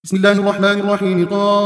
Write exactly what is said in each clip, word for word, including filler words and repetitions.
بسم الله الرحمن الرحيم.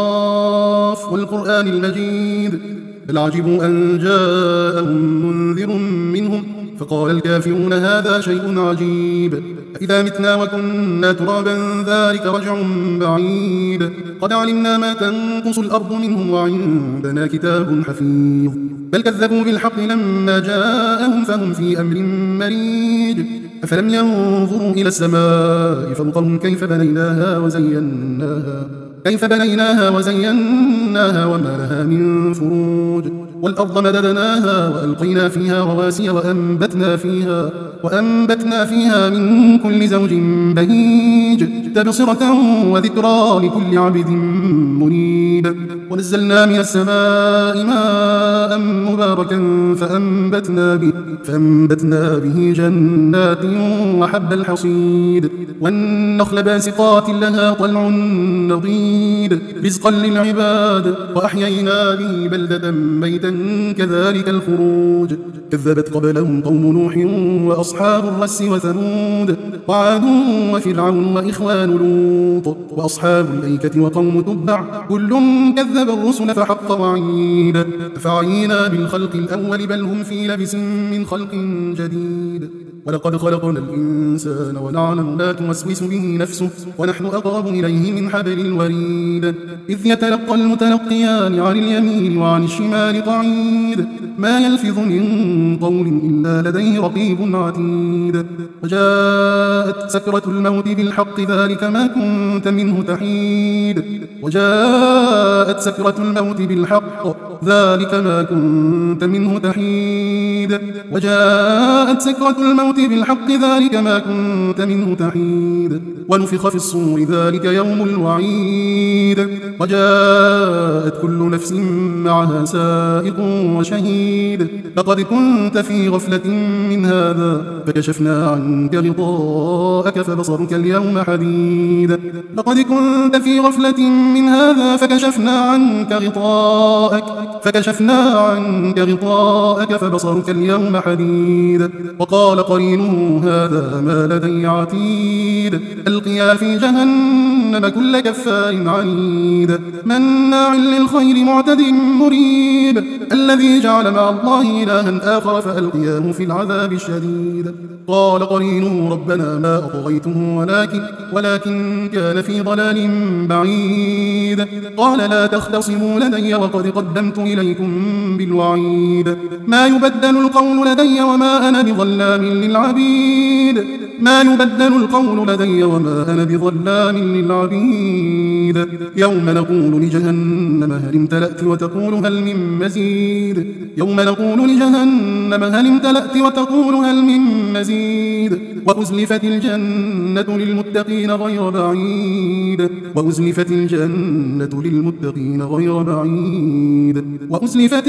قاف والقرآن المجيد. بل عجبوا أن جاءهم منذر منهم فقال الكافرون هذا شيء عجيب أإذا متنا وكنا ترابا ذلك رجع بعيد قد علمنا ما تنقص الأرض منهم وعندنا كتاب حفيظ بل كذبوا بالحق لما جاءهم فهم في أمر مريج أفلم ينظروا إلى السماء فوقهم كيف بنيناها وزيناها كيف بنيناها وزيناها وما لها من فروج والأرض مددناها وألقينا فيها رواسي وأنبتنا فيها وأنبتنا فيها من كل زوج بهيج تبصرة وذكرى لكل عبد منيب ونزلنا من السماء ماء مباركا فأنبتنا به, فأنبتنا به جنات وحب الحصيد والنخل باسقات لها طلع نضيد رزقا للعباد وأحيينا به بلدة ميتا كذلك الخروج كذبت قبلهم قوم نوح وأصحاب الرس وثمود وعاد وفرعون وإخوان لوط وأصحاب الأيكة وقوم تبع كل كذب الرسل فحق وعيد أفعينا بالخلق الأول بل هم في لبس من خلق جديد ولقد خلقنا الإنسان ونعلم ما توسوس به نفسه ونحن أقرب إليه من حبل الوريد إذ يتلقى المتلقيان عن اليمين وعن الشمال قعيد ما يلفظ من قول إلا لديه رقيب عتيد وجاءت سكرة الموت بالحق ذلك ما كنت منه تحيد وجاءت سكرة الموت بالحق ذلك ما كنت منه تحيد وجاءت سكرة الموت بالحق ذلك ما كنت منه تحيد ونفخ في الصور ذلك يوم الوعيد وجاءت كل نفس معها سائق وشهيد لقد كنت في غفلة من هذا فكشفنا عنك غطاءك فبصرك اليوم حديد لقد كنت في غفلة من هذا فكشفنا عنك غطاءك فكشفنا عنك غطاءك فبصرك اليوم حديد وقال قرينه هذا ما لدي عتيد ألقيا في جهنم كل كفار عنيد مناع للخير معتد مريب الذي جعل مع الله إلها آخر فألقياه في العذاب الشديد قال قرينه ربنا ما أطغيته ولكن, ولكن كان في ضلال بعيد قال لا تختصموا لدي وقد قدمت إليكم بالوعيد ما يبدل القول لدي وما أنا بظلام للعبيد ما يبدل القول لدي وما أنا بظلام للعبيد يوم نقول لجهنم هل امتلأت وتقول هل من مزيد يوم نقول لجهنم هل امتلأت وتقول هل من مزيد وأزلفت الجنة للمتقين غير بعيد وأزلفت الجنة للمتقين غير بعيد وأزلفت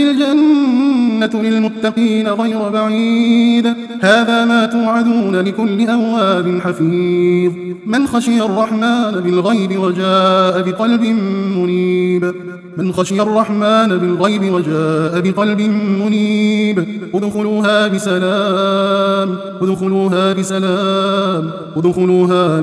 الجنة للمتقين غير بعيد هذا ما توعدون لكل أواب حفيظ من خشي الرحمن بالغيب وجاء بقلب منيب من خشي الرحمن بالغيب وجاء بقلب منيب ادخلوها بسلام ادخلوها بسلام ادخلوها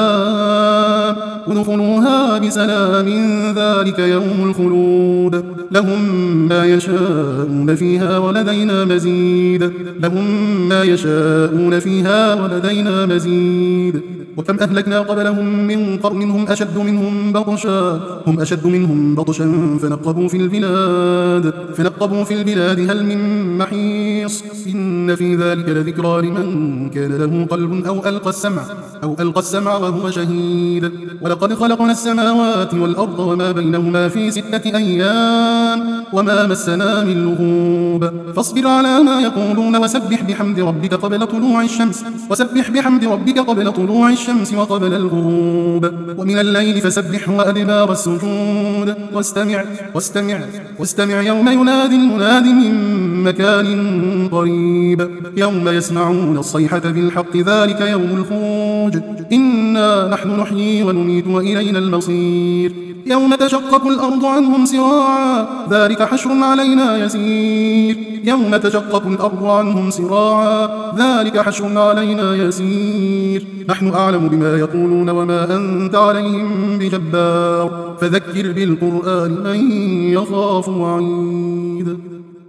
بسلام ادخلوها بسلام ذلك يوم الخلود لهم ما يشاءون فيها ولدينا مزيد لهم ما يشاءون فيها ولدينا مزيد وكم أهلكنا قبلهم من قرن هم أشد منهم بطشا هم أشد منهم بطشا فنقبوا في البلاد فنقبوا في البلاد هل من محيص إن في ذلك لذكرى لمن كان له قلب أو ألقى السمع أو ألقى السمع وهو شهيد ولقد خلقنا السماوات والأرض وما بينهما في ستة أيام وما مسنا من لغوب فاصبر على ما يقولون وسبح بحمد ربك قبل طلوع الشمس وسبح بحمد ربك قبل طلوع الشمس وقبل الغروب ومن الليل فسبح وأدبار السجود واستمع واستمع واستمع يوم ينادي المناد من مكان قريب يوم يسمعون الصيحة بالحق ذلك يوم الخروج إنا نحن نحيي ونميت وإلينا المصير يوم تشقق الأرض عنهم سراعا ذلك حشر علينا يسير يوم تشقق الأرض عنهم سراعا ذلك حشر علينا يسير نحن أعلم بما يقولون وما أنت عليهم بجبار فذكر بالقرآن من يخاف وعيد